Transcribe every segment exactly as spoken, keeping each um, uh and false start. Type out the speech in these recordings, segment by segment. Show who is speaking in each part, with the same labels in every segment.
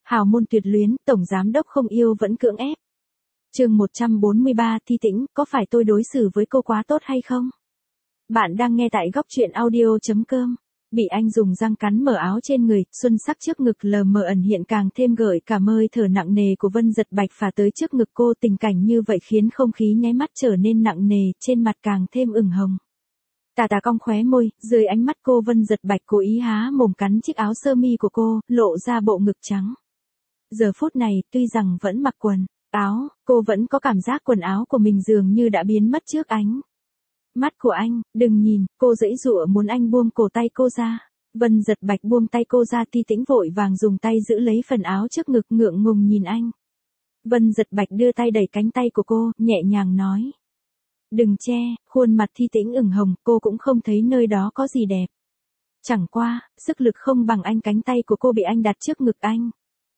Speaker 1: Hào môn tuyệt luyến, tổng giám đốc không yêu vẫn cưỡng ép. Chương một trăm bốn mươi ba, Thi Tĩnh, có phải tôi đối xử với cô quá tốt hay không? Bạn đang nghe tại góc truyện audio chấm com. Bị anh dùng răng cắn mở áo trên người, xuân sắc trước ngực lờ mờ ẩn hiện càng thêm gợi cảm hơi thở nặng nề của Vân Dật Bạch phả tới trước ngực cô, tình cảnh như vậy khiến không khí nháy mắt trở nên nặng nề, trên mặt càng thêm ửng hồng. Tà tà cong khóe môi, dưới ánh mắt cô Vân Dật Bạch cố ý há mồm cắn chiếc áo sơ mi của cô, lộ ra bộ ngực trắng. Giờ phút này, tuy rằng vẫn mặc quần áo, cô vẫn có cảm giác quần áo của mình dường như đã biến mất trước ánh mắt của anh. Đừng nhìn, cô giãy giụa muốn anh buông cổ tay cô ra. Vân Dật Bạch buông tay cô ra, Thi Tĩnh vội vàng dùng tay giữ lấy phần áo trước ngực, ngượng ngùng nhìn anh. Vân Dật Bạch đưa tay đẩy cánh tay của cô, nhẹ nhàng nói. Đừng che, khuôn mặt Thi Tĩnh ửng hồng, cô cũng không thấy nơi đó có gì đẹp. Chẳng qua, sức lực không bằng anh, cánh tay của cô bị anh đặt trước ngực anh.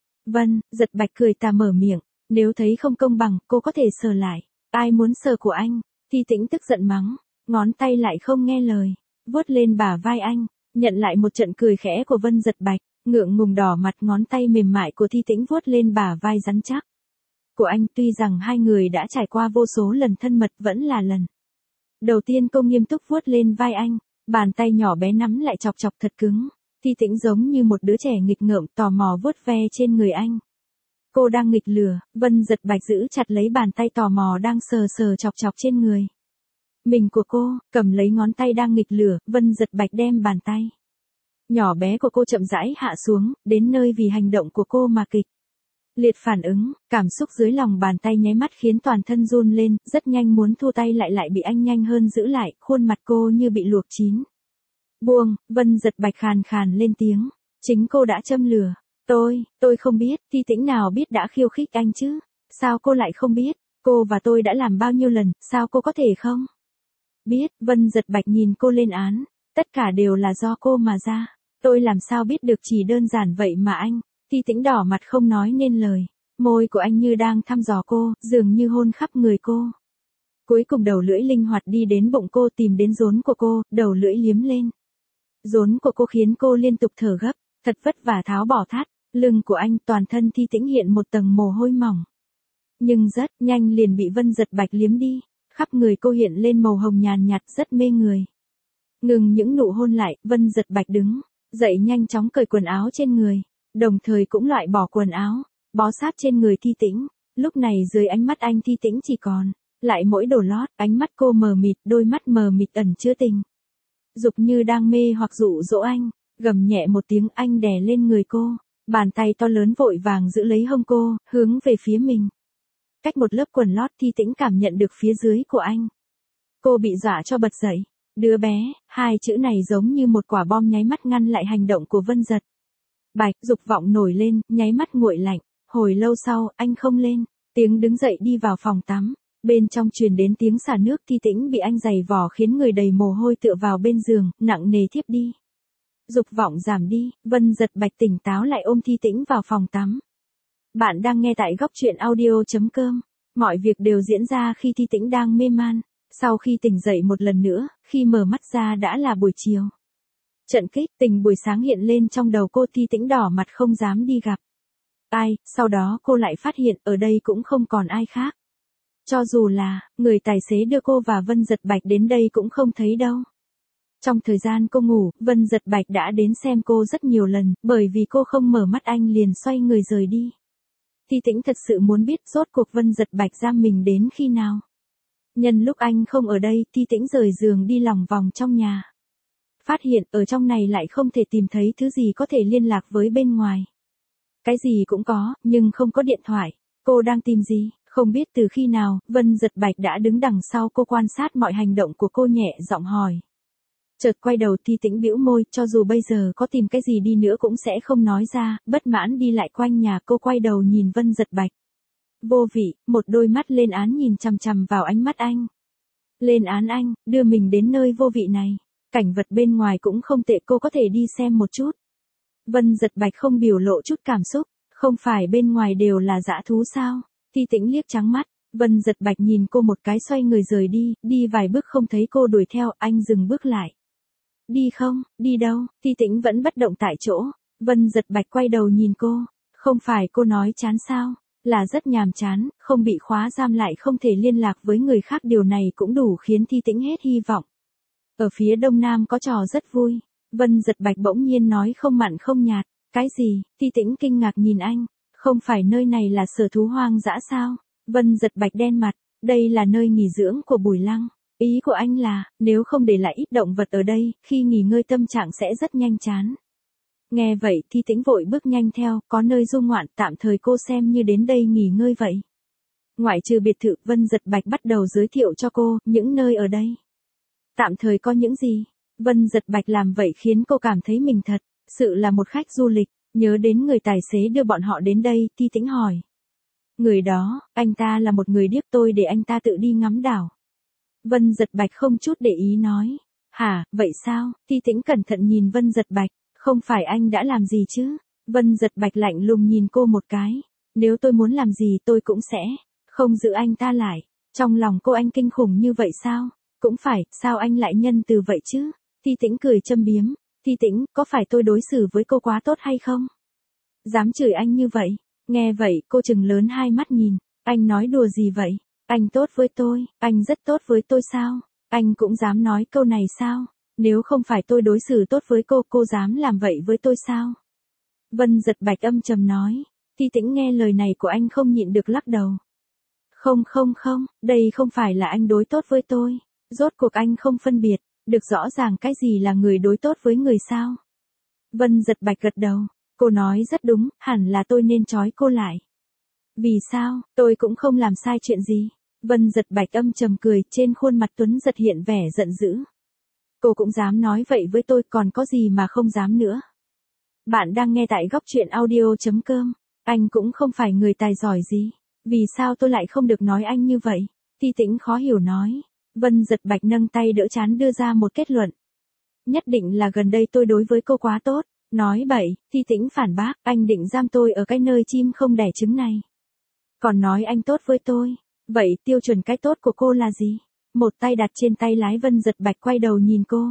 Speaker 1: Vân Dật Bạch cười tà mở miệng, nếu thấy không công bằng, cô có thể sờ lại. Ai muốn sờ của anh? Thi Tĩnh tức giận mắng, ngón tay lại không nghe lời, vuốt lên bả vai anh, nhận lại một trận cười khẽ của Vân Dật Bạch, ngượng ngùng đỏ mặt, ngón tay mềm mại của Thi Tĩnh vuốt lên bả vai rắn chắc của anh. Tuy rằng hai người đã trải qua vô số lần thân mật, vẫn là lần đầu tiên cô nghiêm túc vuốt lên vai anh, bàn tay nhỏ bé nắm lại chọc chọc thật cứng. Thi Tĩnh giống như một đứa trẻ nghịch ngợm tò mò vuốt ve trên người anh. Cô đang nghịch lừa, Vân Dật Bạch giữ chặt lấy bàn tay tò mò đang sờ sờ chọc chọc trên người mình của cô, cầm lấy ngón tay đang nghịch lửa, Vân Dật Bạch đem bàn tay nhỏ bé của cô chậm rãi hạ xuống, đến nơi vì hành động của cô mà kịch liệt phản ứng, cảm xúc dưới lòng bàn tay nháy mắt khiến toàn thân run lên, rất nhanh muốn thu tay lại lại bị anh nhanh hơn giữ lại, khuôn mặt cô như bị luộc chín. Buông, Vân Dật Bạch khàn khàn lên tiếng, chính cô đã châm lửa. Tôi, tôi không biết, Thi Tĩnh nào biết đã khiêu khích anh chứ? Sao cô lại không biết? Cô và tôi đã làm bao nhiêu lần, sao cô có thể không biết? Vân Dật Bạch nhìn cô lên án, tất cả đều là do cô mà ra. Tôi làm sao biết được, chỉ đơn giản vậy mà anh. Thi Tĩnh đỏ mặt không nói nên lời, môi của anh như đang thăm dò cô, dường như hôn khắp người cô. Cuối cùng đầu lưỡi linh hoạt đi đến bụng cô, tìm đến rốn của cô, đầu lưỡi liếm lên rốn của cô khiến cô liên tục thở gấp, thật vất vả tháo bỏ thắt lưng của anh. Toàn thân Thi Tĩnh hiện một tầng mồ hôi mỏng, nhưng rất nhanh liền bị Vân Dật Bạch liếm đi, khắp người cô hiện lên màu hồng nhàn nhạt, rất mê người. Ngừng những nụ hôn lại, Vân Dật Bạch đứng dậy nhanh chóng cởi quần áo trên người, đồng thời cũng loại bỏ quần áo bó sát trên người Thi Tĩnh. Lúc này dưới ánh mắt anh, Thi Tĩnh chỉ còn lại mỗi đồ lót, ánh mắt cô mờ mịt, đôi mắt mờ mịt ẩn chứa tình dục như đang mê hoặc dụ dỗ anh. Gầm nhẹ một tiếng, anh đè lên người cô, bàn tay to lớn vội vàng giữ lấy hông cô, hướng về phía mình. Cách một lớp quần lót, Thi Tĩnh cảm nhận được phía dưới của anh. Cô bị dọa cho bật dậy. Đứa bé, hai chữ này giống như một quả bom nháy mắt ngăn lại hành động của Vân Dật Bạch. Dục vọng nổi lên, nháy mắt nguội lạnh. Hồi lâu sau, anh không lên tiếng, đứng dậy đi vào phòng tắm. Bên trong truyền đến tiếng xả nước. Thi Tĩnh bị anh giày vò khiến người đầy mồ hôi tựa vào bên giường, nặng nề thiếp đi. Dục vọng giảm đi, Vân Dật Bạch tỉnh táo lại ôm Thi Tĩnh vào phòng tắm. Bạn đang nghe tại góc truyện audio chấm com. Mọi việc đều diễn ra khi Thi Tĩnh đang mê man. Sau khi tỉnh dậy một lần nữa, khi mở mắt ra đã là buổi chiều. Trận kích tình buổi sáng hiện lên trong đầu cô. Thi Tĩnh đỏ mặt không dám đi gặp ai, sau đó cô lại phát hiện ở đây cũng không còn ai khác. Cho dù là người tài xế đưa cô và Vân Dật Bạch đến đây cũng không thấy đâu. Trong thời gian cô ngủ, Vân Dật Bạch đã đến xem cô rất nhiều lần, bởi vì cô không mở mắt anh liền xoay người rời đi. Thi Tĩnh thật sự muốn biết rốt cuộc Vân Dật Bạch giam mình đến khi nào. Nhân lúc anh không ở đây, Thi Tĩnh rời giường đi lòng vòng trong nhà. Phát hiện ở trong này lại không thể tìm thấy thứ gì có thể liên lạc với bên ngoài. Cái gì cũng có, nhưng không có điện thoại. Cô đang tìm gì? Không biết từ khi nào, Vân Dật Bạch đã đứng đằng sau cô quan sát mọi hành động của cô, nhẹ giọng hỏi. Chợt quay đầu, Thi Tĩnh bĩu môi, cho dù bây giờ có tìm cái gì đi nữa cũng sẽ không nói ra, bất mãn đi lại quanh nhà. Cô quay đầu nhìn Vân Dật Bạch. Vô vị, một đôi mắt lên án nhìn chằm chằm vào ánh mắt anh. Lên án anh, đưa mình đến nơi vô vị này. Cảnh vật bên ngoài cũng không tệ, cô có thể đi xem một chút. Vân Dật Bạch không biểu lộ chút cảm xúc, không phải bên ngoài đều là dã thú sao? Thi Tĩnh liếc trắng mắt, Vân Dật Bạch nhìn cô một cái xoay người rời đi, đi vài bước không thấy cô đuổi theo, anh dừng bước lại. Đi không, đi đâu? Thi Tĩnh vẫn bất động tại chỗ, Vân Dật Bạch quay đầu nhìn cô, Không phải cô nói chán sao? Là rất nhàm chán, không bị khóa giam lại không thể liên lạc với người khác, điều này cũng đủ khiến Thi Tĩnh hết hy vọng. Ở phía đông nam có trò rất vui. Vân Giật Bạch bỗng nhiên nói không mặn không nhạt. Cái gì? Thi Tĩnh kinh ngạc nhìn anh. Không phải nơi này là sở thú hoang dã sao? Vân Giật Bạch đen mặt. Đây là nơi nghỉ dưỡng của Bùi Lăng. Ý của anh là, nếu không để lại ít động vật ở đây, khi nghỉ ngơi tâm trạng sẽ rất nhanh chán. Nghe vậy, Thi Tĩnh vội bước nhanh theo, có nơi du ngoạn, tạm thời cô xem như đến đây nghỉ ngơi vậy. Ngoại trừ biệt thự, Vân Giật Bạch bắt đầu giới thiệu cho cô, những nơi ở đây. Tạm thời có những gì? Vân Giật Bạch làm vậy khiến cô cảm thấy mình thật sự là một khách du lịch, nhớ đến người tài xế đưa bọn họ đến đây, Thi Tĩnh hỏi. Người đó, anh ta là một người điếc, tôi để anh ta tự đi ngắm đảo. Vân Giật Bạch không chút để ý nói. Hả, vậy sao? Thi Tĩnh cẩn thận nhìn Vân Giật Bạch. Không phải anh đã làm gì chứ? Vân Giật Bạch lạnh lùng nhìn cô một cái. Nếu tôi muốn làm gì tôi cũng sẽ không giữ anh ta lại. Trong lòng cô anh kinh khủng như vậy sao? Cũng phải, sao anh lại nhân từ vậy chứ? Thi Tĩnh cười châm biếm. Thi Tĩnh, có phải tôi đối xử với cô quá tốt hay không? Dám chửi anh như vậy? Nghe vậy, cô trừng lớn hai mắt nhìn. Anh nói đùa gì vậy? Anh tốt với tôi, anh rất tốt với tôi sao? Anh cũng dám nói câu này sao? Nếu không phải tôi đối xử tốt với cô, cô dám làm vậy với tôi sao? Vân Giật Bạch âm trầm nói. Thi Tĩnh nghe lời này của anh không nhịn được lắc đầu. Không không không, đây không phải là anh đối tốt với tôi. Rốt cuộc anh không phân biệt, được rõ ràng cái gì là người đối tốt với người sao? Vân Giật Bạch gật đầu. Cô nói rất đúng, hẳn là tôi nên trói cô lại. Vì sao, tôi cũng không làm sai chuyện gì. Vân Giật Bạch âm trầm cười, trên khuôn mặt Tuấn Giật hiện vẻ giận dữ. Cô cũng dám nói vậy với tôi, còn có gì mà không dám nữa. Bạn đang nghe tại góc truyện audio chấm com. Anh cũng không phải người tài giỏi gì. Vì sao tôi lại không được nói anh như vậy? Thi Tĩnh khó hiểu nói. Vân Giật Bạch nâng tay đỡ trán đưa ra một kết luận. Nhất định là gần đây tôi đối với cô quá tốt. Nói bậy, Thi Tĩnh phản bác, anh định giam tôi ở cái nơi chim không đẻ trứng này. Còn nói anh tốt với tôi. Vậy tiêu chuẩn cái tốt của cô là gì? Một tay đặt trên tay lái, Vân Giật Bạch quay đầu nhìn cô.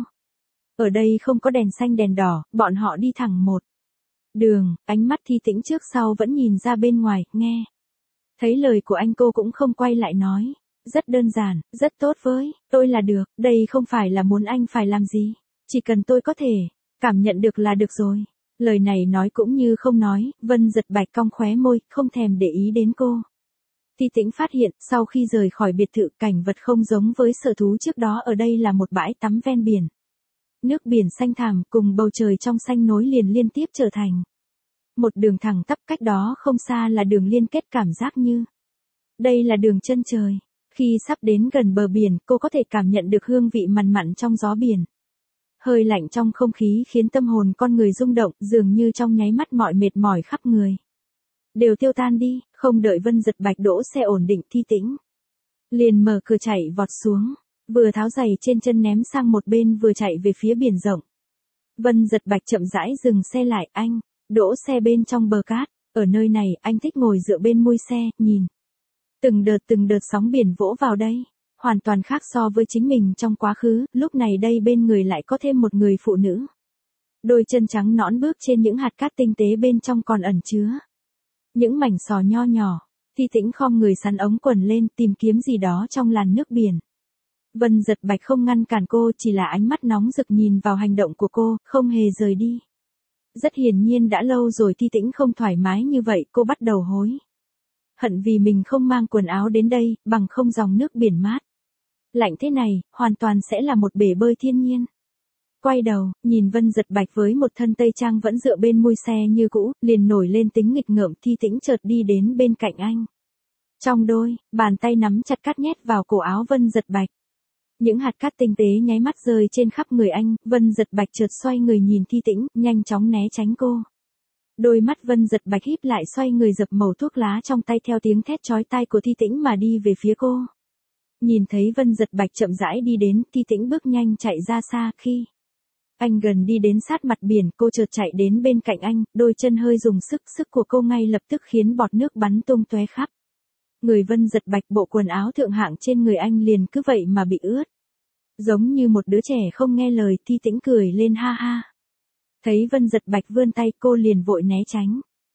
Speaker 1: Ở đây không có đèn xanh đèn đỏ, bọn họ đi thẳng một đường, ánh mắt Thi Tĩnh trước sau vẫn nhìn ra bên ngoài, nghe. Thấy lời của anh cô cũng không quay lại nói. Rất đơn giản, rất tốt với tôi là được, đây không phải là muốn anh phải làm gì. Chỉ cần tôi có thể cảm nhận được là được rồi. Lời này nói cũng như không nói, Vân Giật Bạch cong khóe môi, không thèm để ý đến cô. Thi Tĩnh phát hiện, sau khi rời khỏi biệt thự, cảnh vật không giống với sở thú trước đó, ở đây là một bãi tắm ven biển. Nước biển xanh thẳm cùng bầu trời trong xanh nối liền liên tiếp trở thành một đường thẳng tắp, cách đó không xa là đường liên kết, cảm giác như đây là đường chân trời. Khi sắp đến gần bờ biển, cô có thể cảm nhận được hương vị mặn mặn trong gió biển. Hơi lạnh trong không khí khiến tâm hồn con người rung động, dường như trong nháy mắt mọi mệt mỏi khắp người đều tiêu tan đi. Không đợi Vân Giật Bạch đỗ xe ổn định, Thi Tĩnh liền mở cửa chạy vọt xuống, vừa tháo giày trên chân ném sang một bên vừa chạy về phía biển rộng. Vân Giật Bạch chậm rãi dừng xe lại. Anh đỗ xe bên trong bờ cát. Ở nơi này, anh thích ngồi dựa bên mui xe, nhìn từng đợt từng đợt sóng biển vỗ vào đây. Hoàn toàn khác so với chính mình trong quá khứ, lúc này đây bên người lại có thêm một người phụ nữ. Đôi chân trắng nõn bước trên những hạt cát tinh tế, bên trong còn ẩn chứa những mảnh sò nho nhỏ. Thi Tĩnh khom người sắn ống quần lên, tìm kiếm gì đó trong làn nước biển. Vân Giật Bạch không ngăn cản cô, chỉ là ánh mắt nóng rực nhìn vào hành động của cô, không hề rời đi. Rất hiển nhiên đã lâu rồi Thi Tĩnh không thoải mái như vậy, cô bắt đầu hối hận vì mình không mang quần áo đến đây, bằng không dòng nước biển mát lạnh thế này, hoàn toàn sẽ là một bể bơi thiên nhiên. Quay đầu, nhìn Vân Giật Bạch với một thân tây trang vẫn dựa bên mui xe như cũ, liền nổi lên tính nghịch ngợm. Thi Tĩnh chợt đi đến bên cạnh anh. Trong đôi bàn tay nắm chặt cát nhét vào cổ áo Vân Giật Bạch. Những hạt cát tinh tế nháy mắt rơi trên khắp người anh, Vân Giật Bạch chợt xoay người nhìn Thi Tĩnh, nhanh chóng né tránh cô. Đôi mắt Vân Giật Bạch híp lại, xoay người dập mẩu thuốc lá trong tay theo tiếng thét chói tai của Thi Tĩnh mà đi về phía cô. Nhìn thấy Vân Giật Bạch chậm rãi đi đến, Thi Tĩnh bước nhanh chạy ra xa. Khi anh gần đi đến sát mặt biển, cô chợt chạy đến bên cạnh anh, đôi chân hơi dùng sức, sức của cô ngay lập tức khiến bọt nước bắn tung tóe khắp người Vân Giật Bạch. Bộ quần áo thượng hạng trên người anh liền cứ vậy mà bị ướt. Giống như một đứa trẻ không nghe lời, Thi Tĩnh cười lên ha ha. Thấy Vân Giật Bạch vươn tay, cô liền vội né tránh.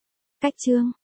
Speaker 1: Cách chương